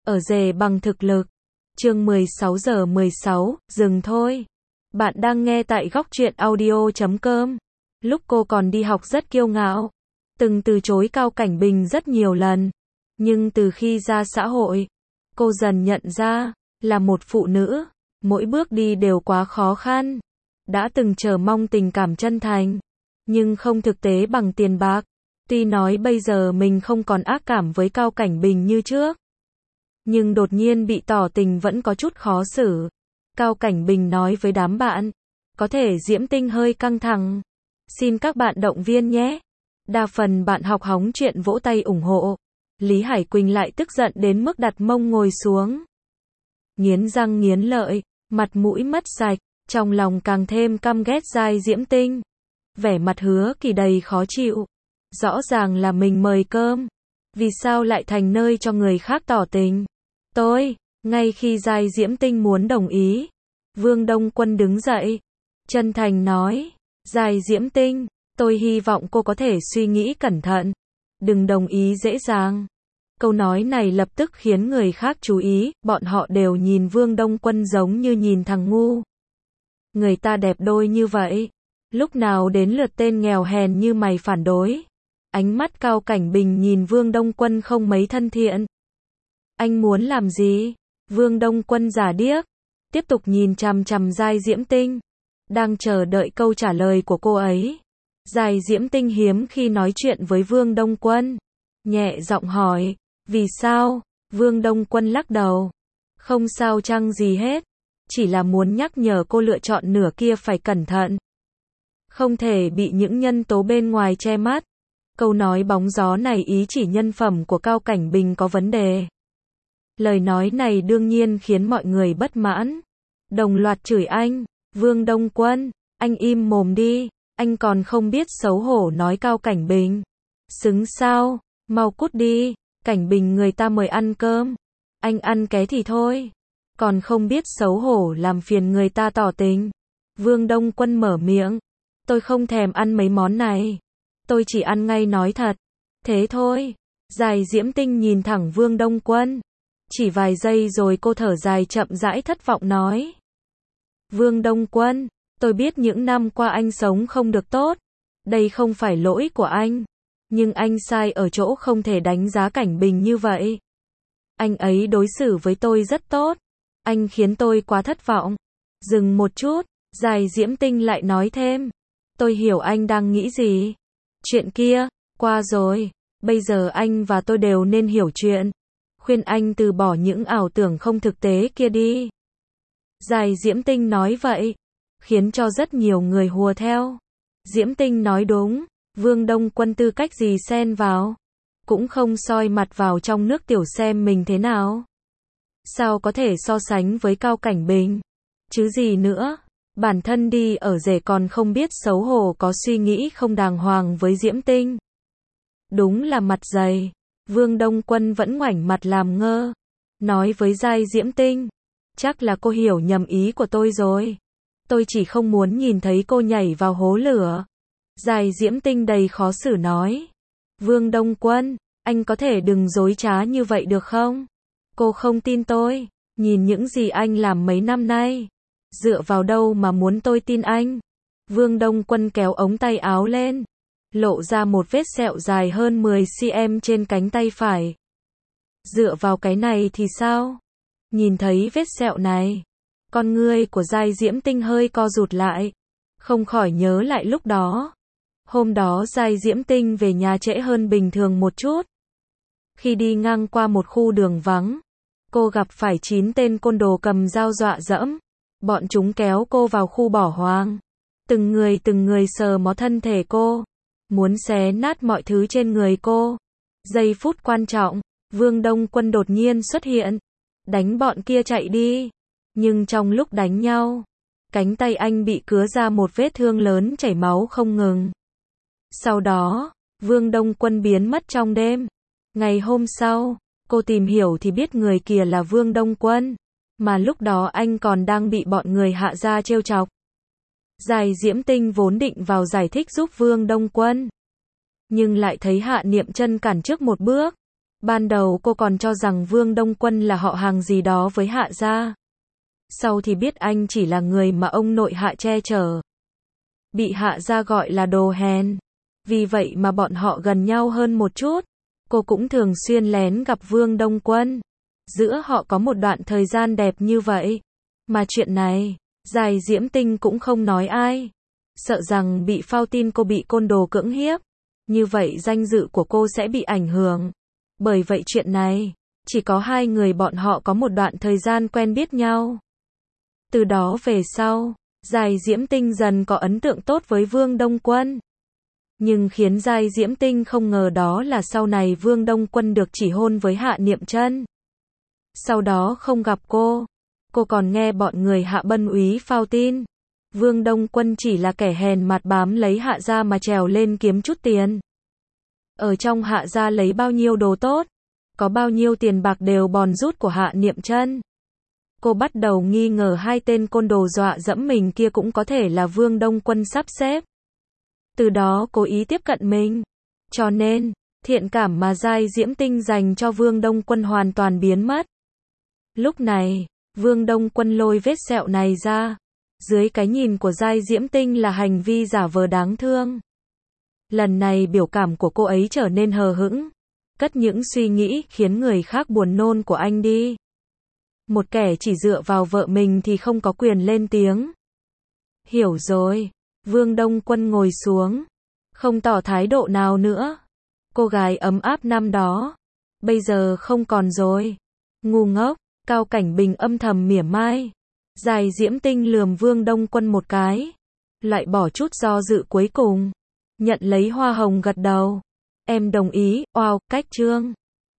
ở rể bằng thực lực. Chương 16:16, dừng thôi. Bạn đang nghe tại góc truyện audio.com. Lúc cô còn đi học rất kiêu ngạo, từng từ chối Cao Cảnh Bình rất nhiều lần. Nhưng từ khi ra xã hội, cô dần nhận ra, là một phụ nữ, mỗi bước đi đều quá khó khăn. Đã từng chờ mong tình cảm chân thành, nhưng không thực tế bằng tiền bạc. Tuy nói bây giờ mình không còn ác cảm với Cao Cảnh Bình như trước, nhưng đột nhiên bị tỏ tình vẫn có chút khó xử. Cao Cảnh Bình nói với đám bạn, có thể Diễm Tinh hơi căng thẳng, xin các bạn động viên nhé. Đa phần bạn học hóng chuyện vỗ tay ủng hộ. Lý Hải Quỳnh lại tức giận đến mức đặt mông ngồi xuống, nghiến răng nghiến lợi, mặt mũi mất sạch, trong lòng càng thêm căm ghét Giai Diễm Tinh. Vẻ mặt Hứa Kỳ đầy khó chịu. Rõ ràng là mình mời cơm, vì sao lại thành nơi cho người khác tỏ tình? Ngay khi Giai Diễm Tinh muốn đồng ý, Vương Đông Quân đứng dậy, chân thành nói, Giai Diễm Tinh, tôi hy vọng cô có thể suy nghĩ cẩn thận, đừng đồng ý dễ dàng. Câu nói này lập tức khiến người khác chú ý, bọn họ đều nhìn Vương Đông Quân giống như nhìn thằng ngu. Người ta đẹp đôi như vậy, lúc nào đến lượt tên nghèo hèn như mày phản đối? Ánh mắt Cao Cảnh Bình nhìn Vương Đông Quân không mấy thân thiện. Anh muốn làm gì? Vương Đông Quân giả điếc, tiếp tục nhìn chằm chằm Giai Diễm Tinh, đang chờ đợi câu trả lời của cô ấy. Giai Diễm Tinh hiếm khi nói chuyện với Vương Đông Quân, nhẹ giọng hỏi, vì sao? Vương Đông Quân lắc đầu, không sao chăng gì hết, chỉ là muốn nhắc nhở cô lựa chọn nửa kia phải cẩn thận, không thể bị những nhân tố bên ngoài che mắt. Câu nói bóng gió này ý chỉ nhân phẩm của Cao Cảnh Bình có vấn đề. Lời nói này đương nhiên khiến mọi người bất mãn, đồng loạt chửi anh. Vương Đông Quân, anh im mồm đi, anh còn không biết xấu hổ nói Cao Cảnh Bình. Xứng sao, mau cút đi, Cảnh Bình người ta mời ăn cơm, anh ăn ké thì thôi, còn không biết xấu hổ làm phiền người ta tỏ tình. Vương Đông Quân mở miệng, tôi không thèm ăn mấy món này, tôi chỉ ăn ngay nói thật, thế thôi. Giai Diễm Tinh nhìn thẳng Vương Đông Quân, chỉ vài giây rồi cô thở dài chậm rãi thất vọng nói, Vương Đông Quân, tôi biết những năm qua anh sống không được tốt, đây không phải lỗi của anh, nhưng anh sai ở chỗ không thể đánh giá Cảnh Bình như vậy. Anh ấy đối xử với tôi rất tốt, anh khiến tôi quá thất vọng. Dừng một chút, Giai Diễm Tinh lại nói thêm, tôi hiểu anh đang nghĩ gì. Chuyện kia, qua rồi, bây giờ anh và tôi đều nên hiểu chuyện. Khuyên anh từ bỏ những ảo tưởng không thực tế kia đi. Giai Diễm Tinh nói vậy, khiến cho rất nhiều người hùa theo. Diễm Tinh nói đúng, Vương Đông Quân tư cách gì xen vào, cũng không soi mặt vào trong nước tiểu xem mình thế nào. Sao có thể so sánh với Cao Cảnh Bình, chứ gì nữa, bản thân đi ở rể còn không biết xấu hổ có suy nghĩ không đàng hoàng với Diễm Tinh. Đúng là mặt dày. Vương Đông Quân vẫn ngoảnh mặt làm ngơ, nói với Giai Diễm Tinh, chắc là cô hiểu nhầm ý của tôi rồi. Tôi chỉ không muốn nhìn thấy cô nhảy vào hố lửa. Giai Diễm Tinh đầy khó xử nói, Vương Đông Quân, anh có thể đừng dối trá như vậy được không? Cô không tin tôi, nhìn những gì anh làm mấy năm nay, dựa vào đâu mà muốn tôi tin anh? Vương Đông Quân kéo ống tay áo lên, lộ ra một vết sẹo dài hơn 10 cm trên cánh tay phải. Dựa vào cái này thì sao? Nhìn thấy vết sẹo này, con ngươi của Giai Diễm Tinh hơi co rụt lại, không khỏi nhớ lại lúc đó. Hôm đó Giai Diễm Tinh về nhà trễ hơn bình thường một chút. Khi đi ngang qua một khu đường vắng, cô gặp phải 9 tên côn đồ cầm dao dọa dẫm. Bọn chúng kéo cô vào khu bỏ hoang. Từng người sờ mó thân thể cô, muốn xé nát mọi thứ trên người cô. Giây phút quan trọng, Vương Đông Quân đột nhiên xuất hiện, đánh bọn kia chạy đi. Nhưng trong lúc đánh nhau, cánh tay anh bị cứa ra một vết thương lớn chảy máu không ngừng. Sau đó, Vương Đông Quân biến mất trong đêm. Ngày hôm sau, cô tìm hiểu thì biết người kia là Vương Đông Quân, mà lúc đó anh còn đang bị bọn người Hạ gia trêu chọc. Giai Diễm Tinh vốn định vào giải thích giúp Vương Đông Quân, nhưng lại thấy Hạ Niệm Chân cản trước một bước. Ban đầu cô còn cho rằng Vương Đông Quân là họ hàng gì đó với Hạ gia. Sau thì biết anh chỉ là người mà ông nội Hạ che chở. Bị Hạ gia gọi là đồ hèn. Vì vậy mà bọn họ gần nhau hơn một chút. Cô cũng thường xuyên lén gặp Vương Đông Quân. Giữa họ có một đoạn thời gian đẹp như vậy. Mà chuyện này, Giai Diễm Tinh cũng không nói ai. Sợ rằng bị phao tin cô bị côn đồ cưỡng hiếp. Như vậy danh dự của cô sẽ bị ảnh hưởng. Bởi vậy chuyện này, chỉ có hai người bọn họ có một đoạn thời gian quen biết nhau. Từ đó về sau, Giai Diễm Tinh dần có ấn tượng tốt với Vương Đông Quân. Nhưng khiến Giai Diễm Tinh không ngờ đó là sau này Vương Đông Quân được chỉ hôn với Hạ Niệm Chân. Sau đó không gặp cô còn nghe bọn người Hạ Bân Úy phao tin. Vương Đông Quân chỉ là kẻ hèn mặt bám lấy Hạ gia mà trèo lên kiếm chút tiền. Ở trong Hạ gia lấy bao nhiêu đồ tốt, có bao nhiêu tiền bạc đều bòn rút của Hạ Niệm Chân. Cô bắt đầu nghi ngờ hai tên côn đồ dọa dẫm mình kia cũng có thể là Vương Đông Quân sắp xếp. Từ đó cố ý tiếp cận mình. Cho nên, thiện cảm mà Giai Diễm Tinh dành cho Vương Đông Quân hoàn toàn biến mất. Lúc này, Vương Đông Quân lôi vết sẹo này ra. Dưới cái nhìn của Giai Diễm Tinh là hành vi giả vờ đáng thương. Lần này biểu cảm của cô ấy trở nên hờ hững. Cất những suy nghĩ khiến người khác buồn nôn của anh đi. Một kẻ chỉ dựa vào vợ mình thì không có quyền lên tiếng. Hiểu rồi. Vương Đông Quân ngồi xuống. Không tỏ thái độ nào nữa. Cô gái ấm áp năm đó. Bây giờ không còn rồi. Ngu ngốc. Cao Cảnh Bình âm thầm mỉa mai. Giai Diễm Tinh lườm Vương Đông Quân một cái. Lại bỏ chút do dự cuối cùng. Nhận lấy hoa hồng gật đầu. Em đồng ý, cách Trương.